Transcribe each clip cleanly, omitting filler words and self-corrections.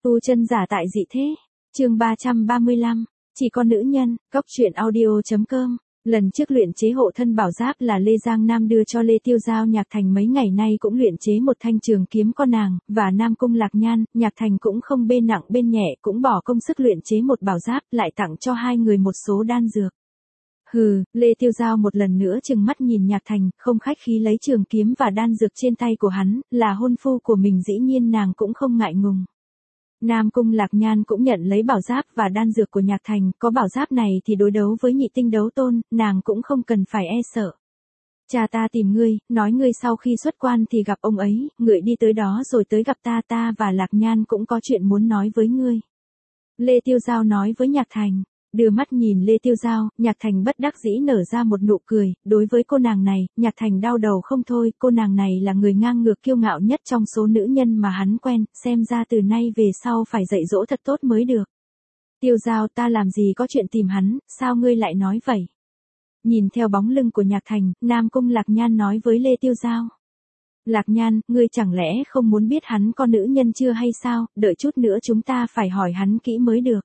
Tu chân giả tại dị thế. Chương 335. Chỉ có nữ nhân. Cóc truyện audio.com. Lần trước luyện chế hộ thân bảo giáp là Lê Giang Nam đưa cho Lê Tiêu Giao. Nhạc Thành mấy ngày nay cũng luyện chế một thanh trường kiếm con nàng, và Nam Cung Lạc Nhan. Nhạc Thành cũng không bên nặng bên nhẹ, cũng bỏ công sức luyện chế một bảo giáp, lại tặng cho hai người một số đan dược. Lê Tiêu Giao một lần nữa trừng mắt nhìn Nhạc Thành, không khách khí lấy trường kiếm và đan dược trên tay của hắn, là hôn phu của mình, dĩ nhiên nàng cũng không ngại ngùng. Nam Cung Lạc Nhan cũng nhận lấy bảo giáp và đan dược của Nhạc Thành, có bảo giáp này thì đối đấu với nhị tinh đấu tôn, nàng cũng không cần phải e sợ. Cha ta tìm ngươi, nói ngươi sau khi xuất quan thì gặp ông ấy, ngươi đi tới đó rồi tới gặp ta và Lạc Nhan cũng có chuyện muốn nói với ngươi. Lê Tiêu Giao nói với Nhạc Thành. Đưa mắt nhìn Lê Tiêu Giao, Nhạc Thành bất đắc dĩ nở ra một nụ cười, đối với cô nàng này, Nhạc Thành đau đầu không thôi, cô nàng này là người ngang ngược kiêu ngạo nhất trong số nữ nhân mà hắn quen, xem ra từ nay về sau phải dạy dỗ thật tốt mới được. Tiêu Giao, ta làm gì có chuyện tìm hắn, sao ngươi lại nói vậy? Nhìn theo bóng lưng của Nhạc Thành, Nam Cung Lạc Nhan nói với Lê Tiêu Giao. Lạc Nhan, ngươi chẳng lẽ không muốn biết hắn có nữ nhân chưa hay sao, đợi chút nữa chúng ta phải hỏi hắn kỹ mới được.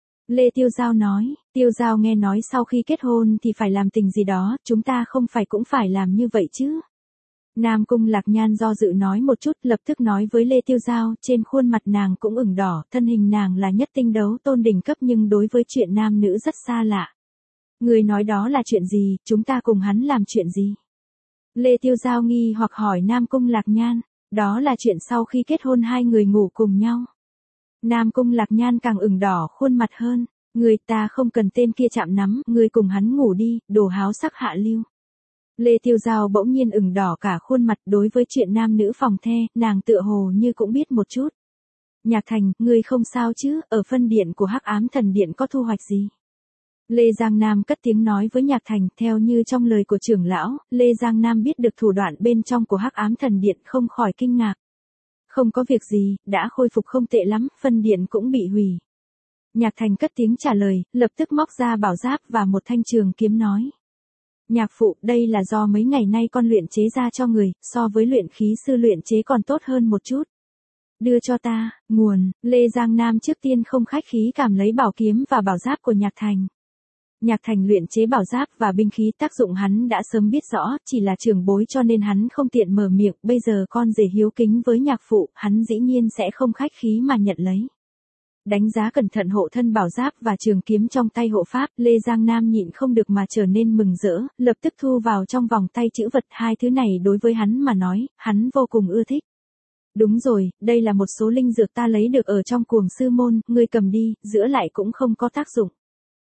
Lê Tiêu Giao nói, Tiêu Giao nghe nói sau khi kết hôn thì phải làm tình gì đó, chúng ta không phải cũng phải làm như vậy chứ. Nam Cung Lạc Nhan do dự nói một chút, lập tức nói với Lê Tiêu Giao, trên khuôn mặt nàng cũng ửng đỏ, thân hình nàng là nhất tinh đấu tôn đỉnh cấp nhưng đối với chuyện nam nữ rất xa lạ. Người nói đó là chuyện gì, chúng ta cùng hắn làm chuyện gì? Lê Tiêu Giao nghi hoặc hỏi Nam Cung Lạc Nhan, đó là chuyện sau khi kết hôn hai người ngủ cùng nhau. Nam Cung Lạc Nhan càng ửng đỏ khuôn mặt hơn, người ta không cần tên kia chạm nắm, người cùng hắn ngủ đi, đồ háo sắc hạ lưu. Lê Tiêu Giao bỗng nhiên ửng đỏ cả khuôn mặt, đối với chuyện nam nữ phòng the, nàng tựa hồ như cũng biết một chút. Nhạc Thành, ngươi không sao chứ, ở phân điện của Hắc Ám Thần Điện có thu hoạch gì? Lê Giang Nam cất tiếng nói với Nhạc Thành, theo như trong lời của trưởng lão, Lê Giang Nam biết được thủ đoạn bên trong của Hắc Ám Thần Điện, không khỏi kinh ngạc. Không có việc gì, đã khôi phục không tệ lắm, phân điện cũng bị hủy. Nhạc Thành cất tiếng trả lời, lập tức móc ra bảo giáp và một thanh trường kiếm nói. Nhạc phụ, đây là do mấy ngày nay con luyện chế ra cho người, so với luyện khí sư luyện chế còn tốt hơn một chút. Đưa cho ta, nguồn, Lê Giang Nam trước tiên không khách khí cảm lấy bảo kiếm và bảo giáp của Nhạc Thành. Nhạc Thành luyện chế bảo giáp và binh khí tác dụng hắn đã sớm biết rõ, chỉ là trưởng bối cho nên hắn không tiện mở miệng, bây giờ con rể hiếu kính với nhạc phụ, hắn dĩ nhiên sẽ không khách khí mà nhận lấy. Đánh giá cẩn thận hộ thân bảo giáp và trường kiếm trong tay hộ pháp, Lê Giang Nam nhịn không được mà trở nên mừng rỡ, lập tức thu vào trong vòng tay chữ vật, hai thứ này đối với hắn mà nói, hắn vô cùng ưa thích. Đúng rồi, đây là một số linh dược ta lấy được ở trong Cuồng Sư Môn, ngươi cầm đi, giữa lại cũng không có tác dụng.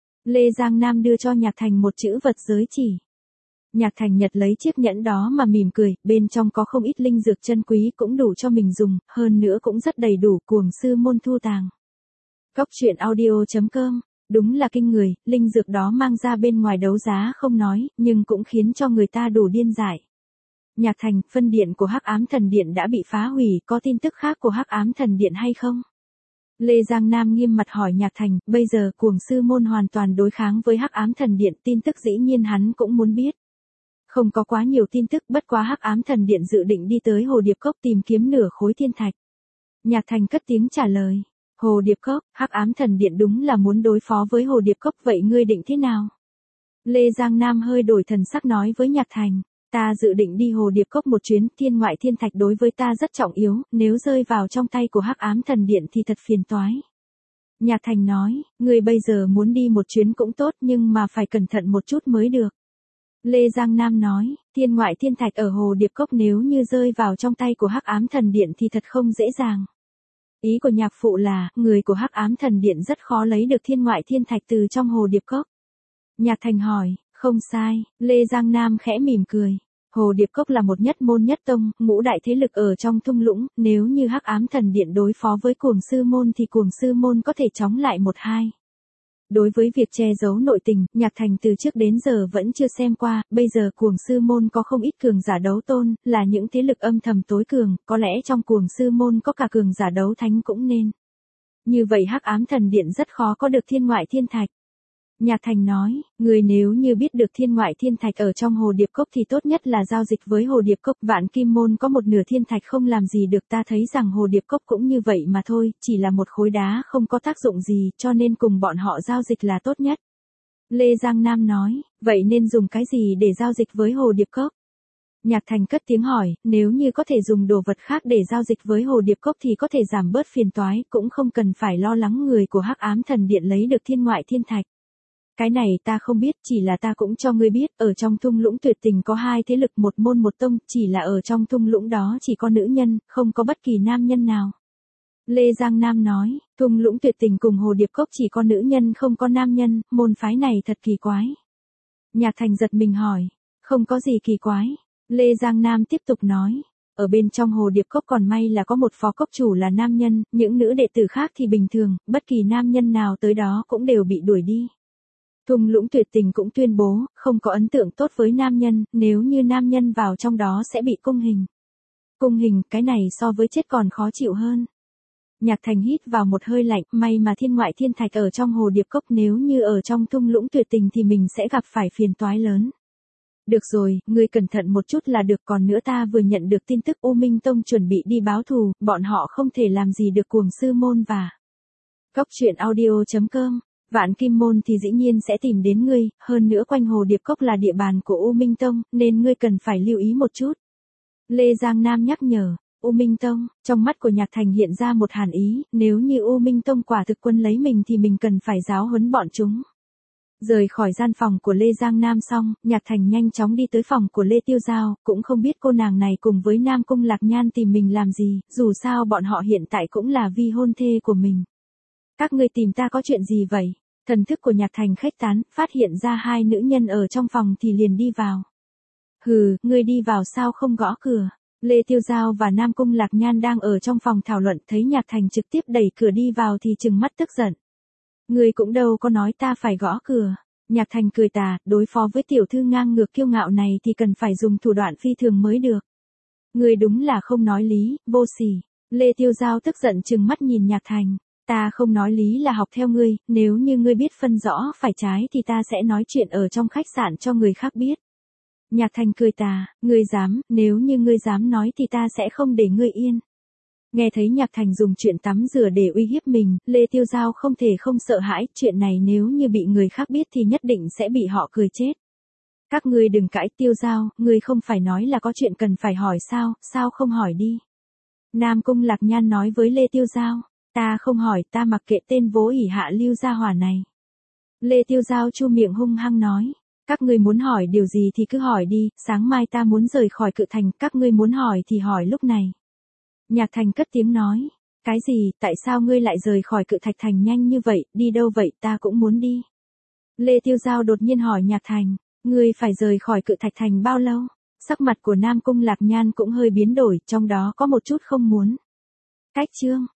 Lê Giang Nam đưa cho Nhạc Thành một chữ vật giới chỉ. Nhạc Thành nhặt lấy chiếc nhẫn đó mà mỉm cười, bên trong có không ít linh dược chân quý cũng đủ cho mình dùng, hơn nữa cũng rất đầy đủ, Cuồng Sư Môn thu tàng. Cóc truyện audio.com, đúng là kinh người, linh dược đó mang ra bên ngoài đấu giá không nói, nhưng cũng khiến cho người ta đủ điên dại. Nhạc Thành, phân điện của Hắc Ám Thần Điện đã bị phá hủy, có tin tức khác của Hắc Ám Thần Điện hay không? Lê Giang Nam nghiêm mặt hỏi Nhạc Thành, bây giờ Cuồng Sư Môn hoàn toàn đối kháng với Hắc Ám Thần Điện, tin tức dĩ nhiên hắn cũng muốn biết. Không có quá nhiều tin tức, bất quá Hắc Ám Thần Điện dự định đi tới Hồ Điệp Cốc tìm kiếm nửa khối thiên thạch. Nhạc Thành cất tiếng trả lời, Hồ Điệp Cốc, Hắc Ám Thần Điện đúng là muốn đối phó với Hồ Điệp Cốc, vậy ngươi định thế nào? Lê Giang Nam hơi đổi thần sắc nói với Nhạc Thành. Ta dự định đi Hồ Điệp Cốc một chuyến, thiên ngoại thiên thạch đối với ta rất trọng yếu, nếu rơi vào trong tay của Hắc Ám Thần Điện thì thật phiền toái. Nhạc Thành nói, người bây giờ muốn đi một chuyến cũng tốt nhưng mà phải cẩn thận một chút mới được. Lê Giang Nam nói, thiên ngoại thiên thạch ở Hồ Điệp Cốc nếu như rơi vào trong tay của Hắc Ám Thần Điện thì thật không dễ dàng. Ý của nhạc phụ là, người của Hắc Ám Thần Điện rất khó lấy được thiên ngoại thiên thạch từ trong Hồ Điệp Cốc. Nhạc Thành hỏi, không sai, Lê Giang Nam khẽ mỉm cười. Hồ Điệp Cốc là một nhất môn nhất tông, ngũ đại thế lực ở trong thung lũng, nếu như Hắc Ám Thần Điện đối phó với Cuồng Sư Môn thì Cuồng Sư Môn có thể chống lại một hai. Đối với việc che giấu nội tình, Nhạc Thành từ trước đến giờ vẫn chưa xem qua, bây giờ Cuồng Sư Môn có không ít cường giả đấu tôn, là những thế lực âm thầm tối cường, có lẽ trong Cuồng Sư Môn có cả cường giả đấu thánh cũng nên. Như vậy Hắc Ám Thần Điện rất khó có được thiên ngoại thiên thạch. Nhạc Thành nói, người nếu như biết được thiên ngoại thiên thạch ở trong hồ điệp cốc thì tốt nhất là giao dịch với hồ điệp cốc. Vạn Kim Môn có một nửa thiên thạch không làm gì được, ta thấy rằng hồ điệp cốc cũng như vậy mà thôi, chỉ là một khối đá không có tác dụng gì, cho nên cùng bọn họ giao dịch là tốt nhất. Lê Giang Nam nói, vậy nên dùng cái gì để giao dịch với hồ điệp cốc? Nhạc Thành cất tiếng hỏi, nếu như có thể dùng đồ vật khác để giao dịch với hồ điệp cốc thì có thể giảm bớt phiền toái, cũng không cần phải lo lắng người của Hắc Ám Thần Điện lấy được thiên ngoại thiên thạch. Cái này ta không biết, chỉ là ta cũng cho ngươi biết, ở trong thung lũng tuyệt tình có hai thế lực, một môn một tông, chỉ là ở trong thung lũng đó chỉ có nữ nhân, không có bất kỳ nam nhân nào. Lê Giang Nam nói, thung lũng tuyệt tình cùng hồ điệp cốc chỉ có nữ nhân không có nam nhân, môn phái này thật kỳ quái. Nhạc Thành giật mình hỏi, không có gì kỳ quái. Lê Giang Nam tiếp tục nói, ở bên trong hồ điệp cốc còn may là có một phó cốc chủ là nam nhân, những nữ đệ tử khác thì bình thường, bất kỳ nam nhân nào tới đó cũng đều bị đuổi đi. Thung lũng tuyệt tình cũng tuyên bố, không có ấn tượng tốt với nam nhân, nếu như nam nhân vào trong đó sẽ bị cung hình. Cung hình, cái này so với chết còn khó chịu hơn. Nhạc Thành hít vào một hơi lạnh, may mà thiên ngoại thiên thạch ở trong hồ điệp cốc, nếu như ở trong thung lũng tuyệt tình thì mình sẽ gặp phải phiền toái lớn. Được rồi, ngươi cẩn thận một chút là được, còn nữa ta vừa nhận được tin tức U Minh Tông chuẩn bị đi báo thù, bọn họ không thể làm gì được Cuồng Sư Môn và Cốc Truyện Audio.com. Vạn Kim Môn thì dĩ nhiên sẽ tìm đến ngươi, hơn nữa quanh hồ điệp cốc là địa bàn của U Minh Tông, nên ngươi cần phải lưu ý một chút. Lê Giang Nam nhắc nhở, U Minh Tông, trong mắt của Nhạc Thành hiện ra một hàn ý, nếu như U Minh Tông quả thực quân lấy mình thì mình cần phải giáo huấn bọn chúng. Rời khỏi gian phòng của Lê Giang Nam xong, Nhạc Thành nhanh chóng đi tới phòng của Lê Tiêu Giao, cũng không biết cô nàng này cùng với Nam Cung Lạc Nhan tìm mình làm gì, dù sao bọn họ hiện tại cũng là vi hôn thê của mình. Các ngươi tìm ta có chuyện gì vậy? Thần thức của Nhạc Thành khuếch tán, phát hiện ra hai nữ nhân ở trong phòng thì liền đi vào. Hừ, ngươi đi vào sao không gõ cửa? Lê Tiêu Giao và Nam Cung Lạc Nhan đang ở trong phòng thảo luận, thấy Nhạc Thành trực tiếp đẩy cửa đi vào thì trừng mắt tức giận. Ngươi cũng đâu có nói ta phải gõ cửa. Nhạc Thành cười tà, đối phó với tiểu thư ngang ngược kiêu ngạo này thì cần phải dùng thủ đoạn phi thường mới được. Ngươi đúng là không nói lý, vô sỉ. Lê Tiêu Giao tức giận trừng mắt nhìn Nhạc Thành. Ta không nói lý là học theo ngươi, nếu như ngươi biết phân rõ phải trái thì ta sẽ nói chuyện ở trong khách sạn cho người khác biết. Nhạc Thành cười tà, ngươi dám, nếu như ngươi dám nói thì ta sẽ không để ngươi yên. Nghe thấy Nhạc Thành dùng chuyện tắm rửa để uy hiếp mình, Lê Tiêu Giao không thể không sợ hãi, chuyện này nếu như bị người khác biết thì nhất định sẽ bị họ cười chết. Các ngươi đừng cãi, Tiêu Giao, ngươi không phải nói là có chuyện cần phải hỏi sao không hỏi đi. Nam Cung Lạc Nhan nói với Lê Tiêu Giao, ta không hỏi, ta mặc kệ tên vô ỷ hạ lưu gia hỏa này. Lê Tiêu Giao chu miệng hung hăng nói, các ngươi muốn hỏi điều gì thì cứ hỏi đi, sáng mai ta muốn rời khỏi Cự Thành, các ngươi muốn hỏi thì hỏi lúc này. Nhạc Thành cất tiếng nói, cái gì, tại sao ngươi lại rời khỏi Cự Thạch Thành nhanh như vậy, đi đâu vậy, ta cũng muốn đi. Lê Tiêu Giao đột nhiên hỏi Nhạc Thành, ngươi phải rời khỏi Cự Thạch Thành bao lâu? Sắc mặt của Nam Cung Lạc Nhan cũng hơi biến đổi, trong đó có một chút không muốn. Cách chương